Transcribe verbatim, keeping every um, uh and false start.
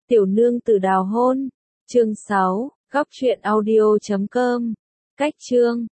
Tiểu nương tử đào hôn. Chương sáu, góc truyện audio chấm com. Cách chương